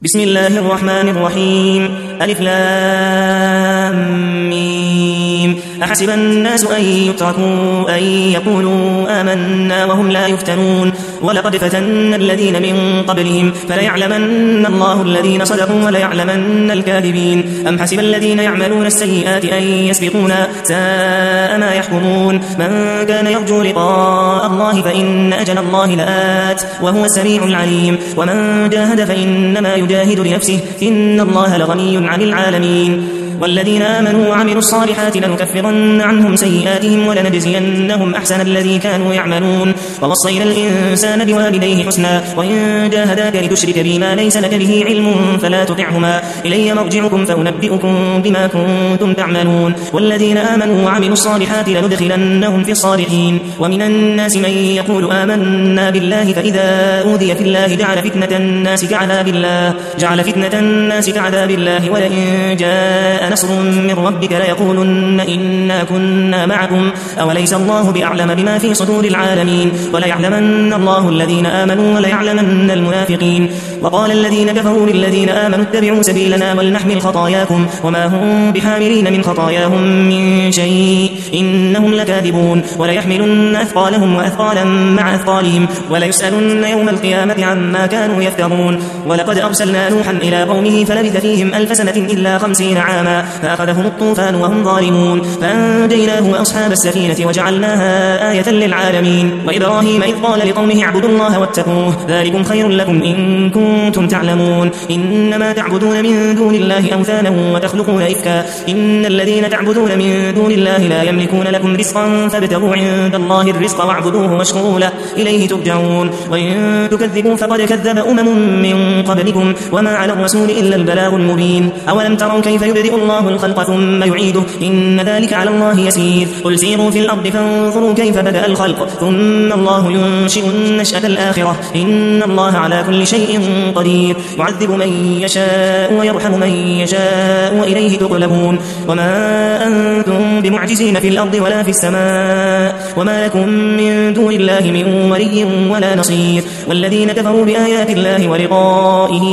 بسم الله الرحمن الرحيم. ألف لام ميم. أحسب الناس أن يتركوا أن يقولوا آمنا وهم لا يفتنون ولقد فتنا الذين من قبلهم فليعلمن الله الذين صدقوا وليعلمن الكاذبين. أم حسب الذين يعملون السيئات أن يسبقونا ساء ما يحكمون. من كان يرجو لقاء الله فإن أجل الله لآت وهو السميع العليم. ومن جاهد فإنما يجاهد لنفسه إن الله لغني عن العالمين. والذين آمنوا وعملوا الصالحات لنكفرن عنهم سيئاتهم ولنجزينهم أحسن الذي كانوا يعملون. ووصينا الإنسان بوالديه حسنا وإن جاهداك لتشرك بي ما ليس لك به علم فلا تطعهما إلي مرجعكم فأنبئكم بما كنتم تعملون. والذين آمنوا وعملوا الصالحات لندخلنهم في الصالحين. ومن الناس من يقول آمنا بالله فإذا أوذي في الله جعل فتنة الناس كعذاب الله ولئن جاء نصر من ربك ليقولن إنا كنا معكم أوليس الله بأعلم بما في صدور العالمين. وليعلمن الله الذين آمنوا وليعلمن المنافقين. وقال الذين كفروا للذين آمنوا اتبعوا سبيلنا ولنحمل خطاياكم وما هم بحاملين من خطاياهم من شيء إنهم لكاذبون. وليحملن أثقالهم وأثقالا مع أثقالهم وليسألن يوم القيامة عما كانوا يفترون. ولقد أرسلنا نوحا إلى قومه فلبث فيهم 1000 سنة إلا 50 عاما فأخذهم الطوفان وهم ظالمون فأنجيناه وأصحاب السفينة وجعلناها آية للعالمين. وإبراهيم إذ قال لقومه اعبدوا الله واتقوه ذلكم خير لكم إن كنتم تعلمون. إنما تعبدون من دون الله أوثانا وتخلقون إفكا إن الذين تعبدون من دون الله لا يملكون لكم رزقا فابتغوا عند الله الرزق واعبدوه واشكروا له إليه ترجعون. وإن تكذبوا فقد كذب من قبلكم وما على الرسول إلا البلاغ المبين. أولم تروا كيف يبدئ الله الخلق ثم يعيده إن ذلك على الله يسير. قل سيروا في الأرض فانظروا كيف بدأ الخلق ثم الله ينشئ النشأة الآخرة إن الله على كل شيء قدير. يعذب من يشاء ويرحم من يشاء وإليه تقلبون. وما أنتم بمعجزين في الأرض ولا في السماء وما لكم من دون الله من ولي ولا نصير. والذين كفروا بآيات الله ولقائه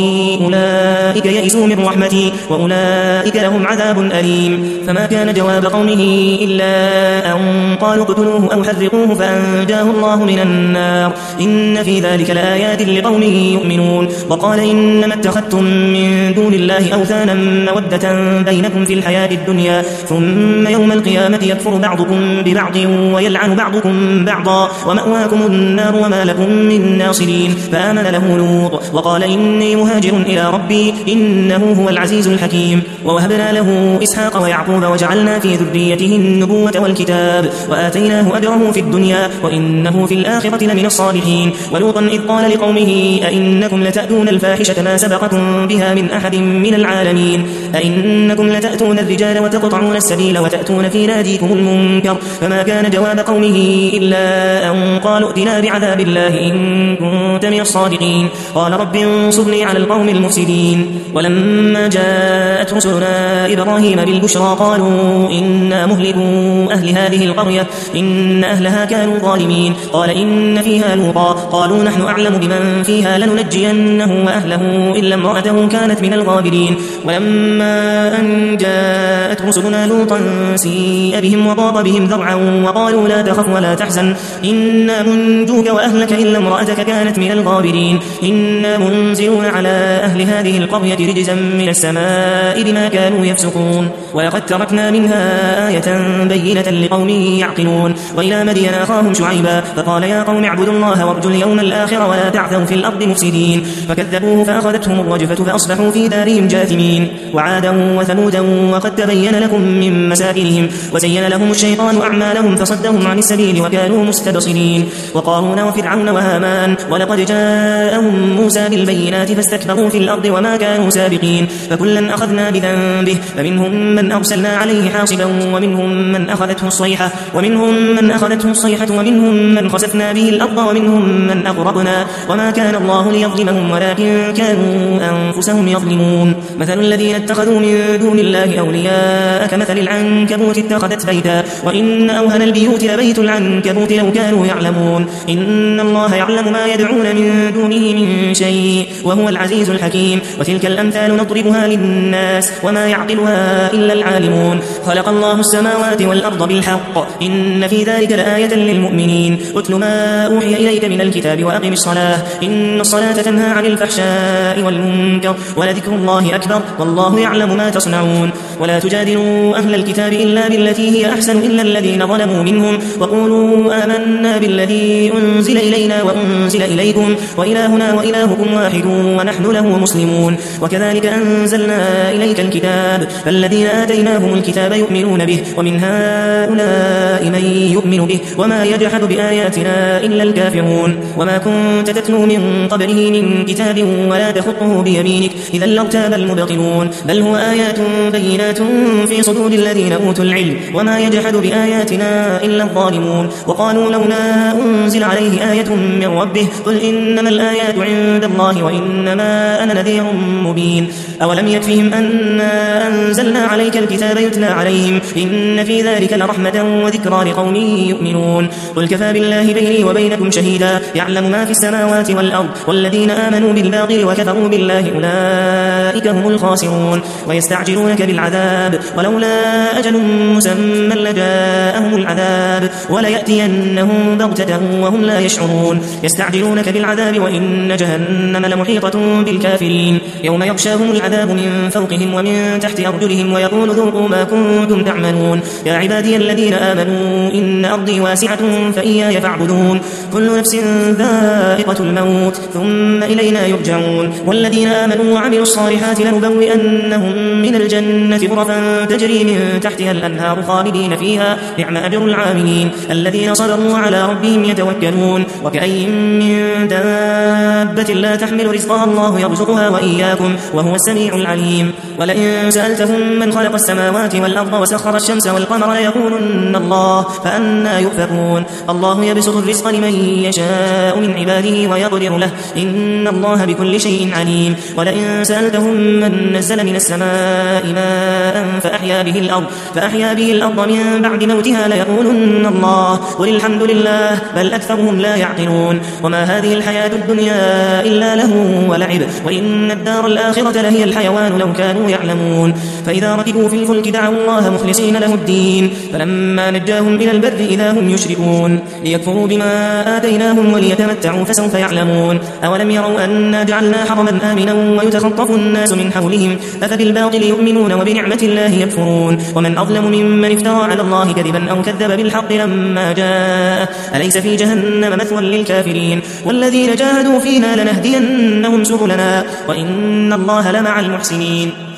أولئك يئسوا من رحمتي وأولئك لهم عذاب أليم. فما كان جواب قومه إلا أن قالوا اقتلوه أو حرقوه فأنجاه الله من النار إن في ذلك لآيات لقوم يؤمنون. وقال إنما اتخذتم من دون الله أوثانا مودة بينكم في الحياة الدنيا ثم يوم القيامة يكفر بعضكم ببعض ويلعن بعضكم بعضا ومأواكم النار وما لكم من ناصرين. فآمن له لوط وقال إني مهاجر إلى ربي إنه هو العزيز الحكيم. ووهبنا له إسحاق ويعقوب وجعلنا في ذريته النبوة والكتاب وآتيناه أجره في الدنيا وإنه في الآخرة لمن الصالحين. ولوطا إذ قال لقومه أئنكم لتأتون الفاحشة ما سبقكم بها من أحد من العالمين أئنكم لتأتون الرجال وتقطعون السبيل وتأتون في ناديكم المنكر. فما كان جواب قومه إلا أن قالوا ائتنا بعذاب الله إن كنت من الصادقين. قال رب انصرني على القوم المفسدين. ولما جاءت رسلنا إبراهيم بالبشرى قالوا إنا مهلكوا أهل هذه القرية إن أهلها كانوا ظالمين. قال إن فيها لوطا قالوا نحن أعلم بمن فيها لننجينه وأهله إلا امرأته كانت من الغابرين. ولما أن جاءت رسلنا لوطا سيء بهم وضاق بهم ذرعا وقالوا لا تخف ولا تحزن إنا منجوك وأهلك إلا امرأتك كانت من الغابرين إنا منزلون على أهل هذه القرية رجزا من السماء بما كانوا يفسقون. ولقد تركنا منها آية بينة لقوم يعقلون. وإلى مدين أخاهم شعيبا فقال يا قوم اعبدوا الله وارجوا اليوم الآخر ولا تعثوا في الأرض مفسدين. فكذبوه فأخذتهم الرجفة فأصبحوا في دارهم جاثمين. وعادا وثمودا وقد تبين لكم من مساكنهم وزين لهم الشيطان أعمالهم فصدهم عن السبيل وكانوا مستبصرين. وقارون وفرعون وهامان ولقد جاءهم موسى بالبينات فاستكبروا في الأرض وما كانوا سابقين. فكلا أخذنا بذنبه فمنهم من أرسلنا عليه حاصبا ومنهم من أخذته الصيحة ومنهم من خسفنا به الأرض ومنهم من أغرقنا وما كان الله ليظلمهم ولكن كانوا أنفسهم يظلمون. مثل الذين اتخذوا من دون الله أولياء كمثل العنكبوت اتخذت بيتا وإن أوهن البيوت لبيت العنكبوت لو كانوا يعلمون. إن الله يعلم ما يدعون من دونه من شيء وهو العزيز الحكيم. وتلك الأمثال نضربها للناس وما يعقلها إلا العالمون. خلق الله السماوات والأرض بالحق إن في ذلك لآية للمؤمنين. اتل ما أوحي إليك من الكتاب وأقم الصلاة إن الصلاة تنهى عن الفحشاء والمنكر ولذكر الله أكبر والله يعلم ما تصنعون. ولا تجادلوا أهل الكتاب إلا بالتي هي أحسن إلا الذين ظلموا منهم وقولوا آمنا بالذي أنزل إلينا وأنزل إليكم وإلهنا وإلهكم واحد ونحن له مسلمون. وكذلك أنزلنا إليك الكتاب فالذين آتيناهم الكتاب يؤمنون به ومن هؤلاء من يؤمن به وما يجحد بآياتنا إلا الكافرون. وما كنت تتلو من قبله من كتاب ولا تخطه بيمينك إذا لارتاب المبطلون بل هو آيات بينات في صدور الذين أوتوا العلم وما يجحد بآياتنا إلا الظالمون. وقالوا لولا أنزل عليه آية من ربه قل إنما الآيات عند الله وإنما أنا نذير مبين. أولم يكفهم أنا أنزلنا عليك الكتاب يتلى عليهم إن في ذلك لرحمة وذكرى لقوم يؤمنون. قل كفى بالله بيني وبينكم شهيدا يعلم ما في السماوات والأرض والذين آمنوا بالباطل وكفروا بالله أولئك هم الخاسرون. ويستعجلونك بالعذاب ولولا أجل مسمى لجاءهم العذاب وليأتينهم بغتة وهم لا يشعرون. يستعجلونك بالعذاب وإن جهنم لمحيطة بالكافرين يوم يغشاهم العذاب من فوقهم ومن تحت أرجلهم ويقول ذوقوا ما كنتم تعملون. يا عبادي الذين آمنوا إن أرضي واسعة فإياي فاعبدون. كل نفس ذائقة الموت ثم إلينا يرجعون. والذين آمنوا وعملوا الصالحات لنبوئنهم من الجنة غرفا تجري من تحتها الأنهار خالدين فيها نعم أجر العاملين الذين صبروا على ربهم يتوكلون. وكأي من دابة لا تحمل رزقها الله يرزقها وإياكم وهو السميع العليم. ولئن سألتهم من خلق السماوات والأرض وسخر الشمس والقمر ليقولن الله فأنا يؤفكون. الله يبسط الرزق لمن يشاء من عباده ويقدر له إن الله بكل شيء عليم. ولئن سألتهم من نزل من السماء ماء فأحيا به الأرض من بعد موتها ليقولن الله قل الحمد لله بل أكثرهم لا يعقلون. وما هذه الحياة الدنيا إلا له ولعب وإن الدار الآخرة لهي الحيوان لو كانوا يعلمون. فإذا ركبوا في الفلك دعوا الله مخلصين له الدين فلما نجاهم إلى البر إذا هم يشركون ليكفروا بما آتيناهم وليتمتعوا فسوف يعلمون. أولم يروا أنا جعلنا حرما آمنا ويتخطف الناس من حولهم أفبالباطل يؤمنون وبنعمة الله يكفرون. ومن أظلم ممن افترى على الله كذبا أو كذب بالحق لما جاء أليس في جهنم مثوى للكافرين. والذين جاهدوا فينا لنهدينهم سبلنا وإن الله لمع المحسنين.